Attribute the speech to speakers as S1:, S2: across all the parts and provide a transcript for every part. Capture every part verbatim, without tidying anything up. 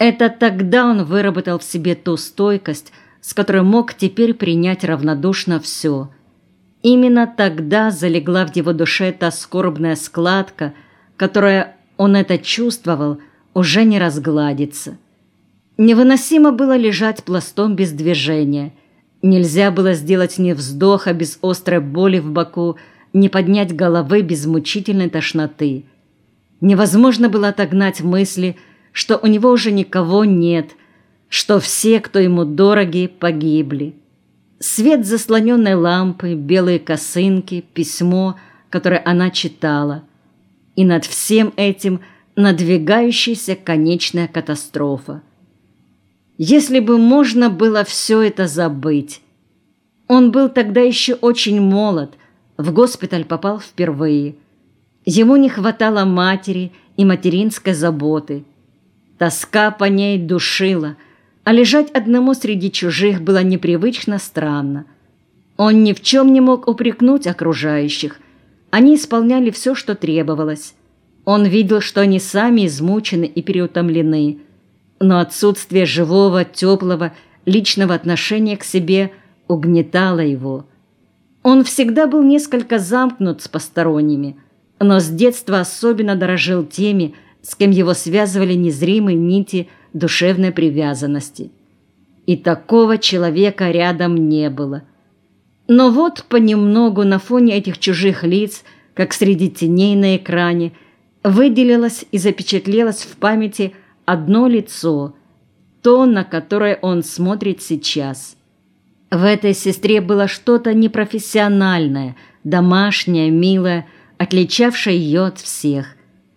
S1: Это тогда он выработал в себе ту стойкость, с которой мог теперь принять равнодушно все. Именно тогда залегла в его душе та скорбная складка, которая, он это чувствовал, уже не разгладится. Невыносимо было лежать пластом без движения. Нельзя было сделать ни вздоха без острой боли в боку, ни поднять головы без мучительной тошноты. Невозможно было отогнать мысли, что у него уже никого нет, что все, кто ему дороги, погибли. Свет заслоненной лампы, белые косынки, письмо, которое она читала. И над всем этим надвигающаяся конечная катастрофа. Если бы можно было все это забыть. Он был тогда еще очень молод, в госпиталь попал впервые. Ему не хватало матери и материнской заботы. Тоска по ней душила, а лежать одному среди чужих было непривычно странно. Он ни в чем не мог упрекнуть окружающих. Они исполняли все, что требовалось. Он видел, что они сами измучены и переутомлены, но отсутствие живого, теплого, личного отношения к себе угнетало его. Он всегда был несколько замкнут с посторонними, но с детства особенно дорожил теми, с кем его связывали незримые нити душевной привязанности. И такого человека рядом не было. Но вот понемногу на фоне этих чужих лиц, как среди теней на экране, выделилось и запечатлелось в памяти одно лицо, то, на которое он смотрит сейчас. В этой сестре было что-то непрофессиональное, домашнее, милое, отличавшее ее от всех.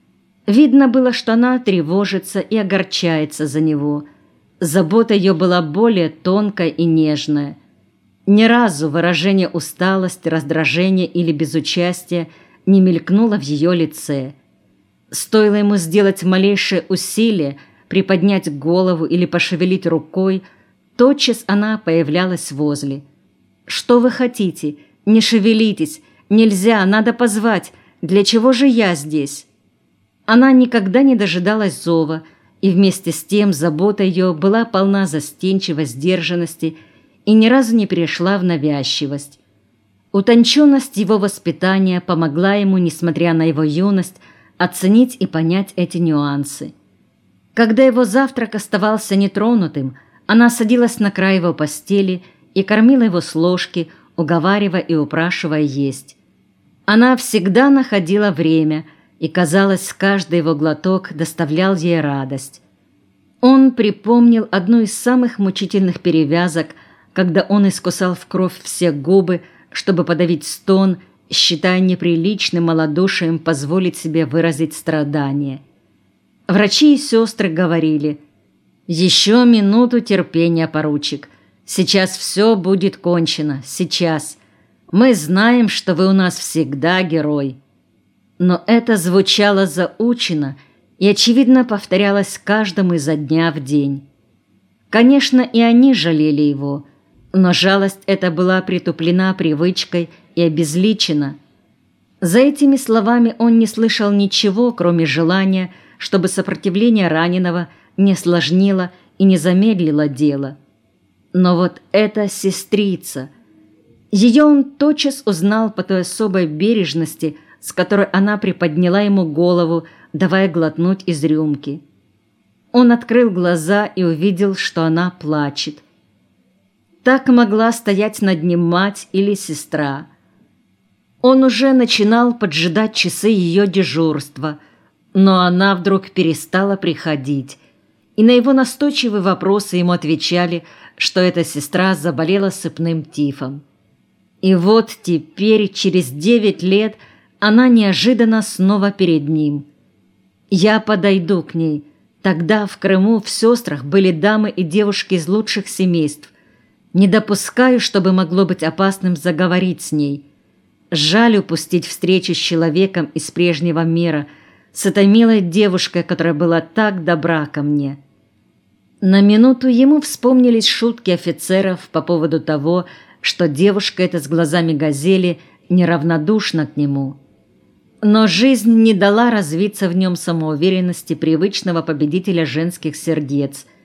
S1: Видно было, что она тревожится и огорчается за него. Забота ее была более тонкая и нежная. Ни разу выражение усталости, раздражения или безучастия не мелькнуло в ее лице. Стоило ему сделать малейшее усилие, приподнять голову или пошевелить рукой, тотчас она появлялась возле. «Что вы хотите? Не шевелитесь! Нельзя, надо позвать! Для чего же я здесь?» Она никогда не дожидалась зова, и вместе с тем забота ее была полна застенчивой сдержанности и ни разу не перешла в навязчивость. Утонченность его воспитания помогла ему, несмотря на его юность, оценить и понять эти нюансы. Когда его завтрак оставался нетронутым, она садилась на край его постели и кормила его с ложки, уговаривая и упрашивая есть. Она всегда находила время, и, казалось, каждый его глоток доставлял ей радость. Он припомнил одну из самых мучительных перевязок, когда он искусал в кровь все губы, чтобы подавить стон, считая неприличным малодушием позволить себе выразить страдание. Врачи и сестры говорили: «Еще минуту терпения, поручик. Сейчас все будет кончено. Сейчас. Мы знаем, что вы у нас всегда герой». Но это звучало заучено и, очевидно, повторялось каждому изо дня в день. Конечно, и они жалели его, но жалость эта была притуплена привычкой и обезличена. За этими словами он не слышал ничего, кроме желания, чтобы сопротивление раненого не осложнило и не замедлило дело. Но вот эта сестрица, ее он тотчас узнал по той особой бережности, с которой она приподняла ему голову, давая глотнуть из рюмки. Он открыл глаза и увидел, что она плачет. Так могла стоять над ним мать или сестра. Он уже начинал поджидать часы ее дежурства, но она вдруг перестала приходить, и на его настойчивые вопросы ему отвечали, что эта сестра заболела сыпным тифом. И вот теперь, через девять лет, она неожиданно снова перед ним. Я подойду к ней. Тогда в Крыму в сестрах были дамы и девушки из лучших семейств. Не допускаю, чтобы могло быть опасным заговорить с ней. Жаль упустить встречу с человеком из прежнего мира, с этой милой девушкой, которая была так добра ко мне. На минуту ему вспомнились шутки офицеров по поводу того, что девушка эта с глазами газели неравнодушна к нему. Но жизнь не дала развиться в нем самоуверенности привычного победителя женских сердец,